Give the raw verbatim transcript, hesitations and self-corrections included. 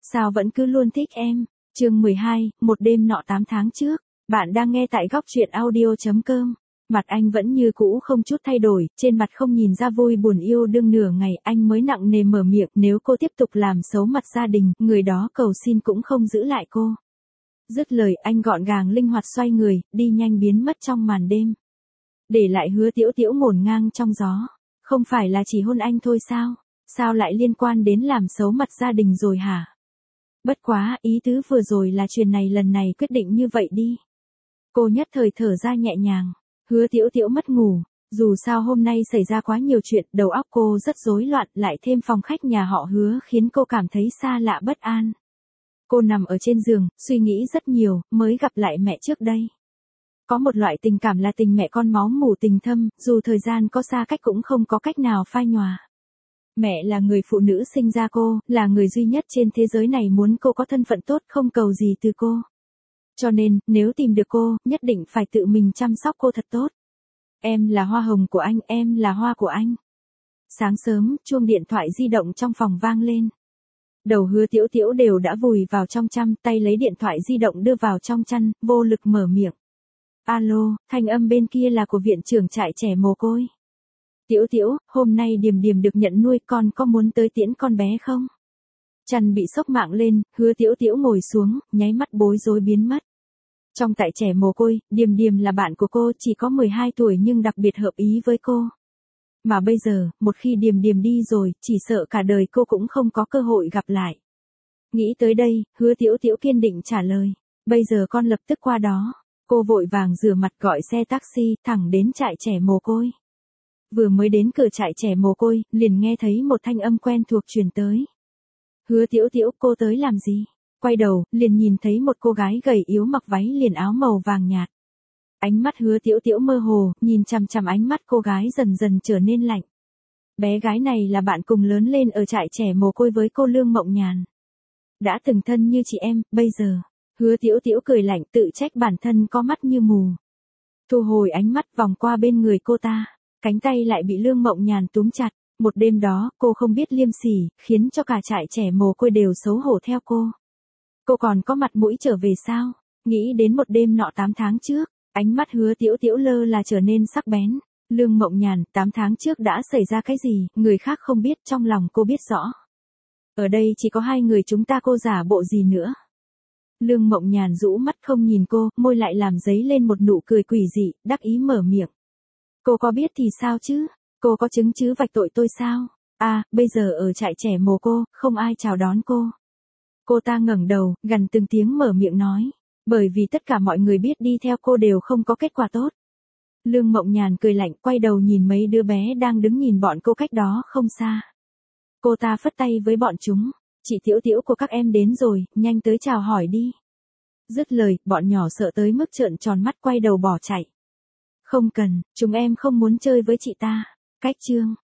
Sao vẫn cứ luôn thích em? Chương mười hai, một đêm nọ tám tháng trước. Bạn đang nghe tại góc truyện audio chấm com. Mặt anh vẫn như cũ không chút thay đổi, trên mặt không nhìn ra vui buồn yêu đương nửa ngày, anh mới nặng nề mở miệng, nếu cô tiếp tục làm xấu mặt gia đình, người đó cầu xin cũng không giữ lại cô. Dứt lời, anh gọn gàng linh hoạt xoay người, đi nhanh biến mất trong màn đêm. Để lại Hứa Tiểu Tiểu ngổn ngang trong gió. Không phải là chỉ hôn anh thôi sao? Sao lại liên quan đến làm xấu mặt gia đình rồi hả? Bất quá, ý tứ vừa rồi là chuyện này lần này quyết định như vậy đi. Cô nhất thời thở ra nhẹ nhàng. Hứa Tiểu Tiểu mất ngủ. Dù sao hôm nay xảy ra quá nhiều chuyện, đầu óc cô rất rối loạn, lại thêm phòng khách nhà họ Hứa khiến cô cảm thấy xa lạ bất an. Cô nằm ở trên giường, suy nghĩ rất nhiều, mới gặp lại mẹ trước đây. Có một loại tình cảm là tình mẹ con máu mủ tình thâm, dù thời gian có xa cách cũng không có cách nào phai nhòa. Mẹ là người phụ nữ sinh ra cô, là người duy nhất trên thế giới này muốn cô có thân phận tốt, không cầu gì từ cô. Cho nên, nếu tìm được cô, nhất định phải tự mình chăm sóc cô thật tốt. Em là hoa hồng của anh, em là hoa của anh. Sáng sớm, chuông điện thoại di động trong phòng vang lên. Đầu Hứa Tiểu Tiểu đều đã vùi vào trong chăn, tay lấy điện thoại di động đưa vào trong chăn, vô lực mở miệng. Alo, thanh âm bên kia là của viện trưởng trại trẻ mồ côi. Tiểu Tiểu, hôm nay Điềm Điềm được nhận nuôi, con có muốn tới tiễn con bé không? Chăn bị sốc mạng lên, Hứa Tiểu Tiểu ngồi xuống, nháy mắt bối rối biến mất. Trong trại trẻ mồ côi, Điềm Điềm là bạn của cô, chỉ có mười hai tuổi nhưng đặc biệt hợp ý với cô. Mà bây giờ, một khi Điềm Điềm đi rồi, chỉ sợ cả đời cô cũng không có cơ hội gặp lại. Nghĩ tới đây, Hứa Tiểu Tiểu kiên định trả lời. Bây giờ con lập tức qua đó. Cô vội vàng rửa mặt gọi xe taxi, thẳng đến trại trẻ mồ côi. Vừa mới đến cửa trại trẻ mồ côi, liền nghe thấy một thanh âm quen thuộc truyền tới. Hứa Tiểu Tiểu, cô tới làm gì? Quay đầu, liền nhìn thấy một cô gái gầy yếu mặc váy liền áo màu vàng nhạt. Ánh mắt Hứa Tiểu Tiểu mơ hồ, nhìn chằm chằm ánh mắt cô gái dần dần trở nên lạnh. Bé gái này là bạn cùng lớn lên ở trại trẻ mồ côi với cô Lương Mộng Nhàn. Đã từng thân như chị em, bây giờ. Hứa Tiểu Tiểu cười lạnh tự trách bản thân có mắt như mù. Thu hồi ánh mắt vòng qua bên người cô ta, cánh tay lại bị Lương Mộng Nhàn túm chặt. Một đêm đó, cô không biết liêm sỉ, khiến cho cả trại trẻ mồ côi đều xấu hổ theo cô. Cô còn có mặt mũi trở về sao? Nghĩ đến một đêm nọ tám tháng trước, ánh mắt Hứa Tiểu Tiểu lơ là trở nên sắc bén. Lương Mộng Nhàn, tám tháng trước đã xảy ra cái gì, người khác không biết, trong lòng cô biết rõ. Ở đây chỉ có hai người chúng ta, cô giả bộ gì nữa? Lương Mộng Nhàn rũ mắt không nhìn cô, môi lại làm dấy lên một nụ cười quỷ dị, đắc ý mở miệng. Cô có biết thì sao chứ? Cô có chứng chứ vạch tội tôi sao? À, bây giờ ở trại trẻ mồ cô, không ai chào đón cô. Cô ta ngẩng đầu, gằn từng tiếng mở miệng nói. Bởi vì tất cả mọi người biết đi theo cô đều không có kết quả tốt. Lương Mộng Nhàn cười lạnh, quay đầu nhìn mấy đứa bé đang đứng nhìn bọn cô cách đó không xa. Cô ta phất tay với bọn chúng. Chị Tiểu Tiểu của các em đến rồi, nhanh tới chào hỏi đi. Dứt lời, bọn nhỏ sợ tới mức trợn tròn mắt quay đầu bỏ chạy. Không cần, chúng em không muốn chơi với chị ta. Cách chương.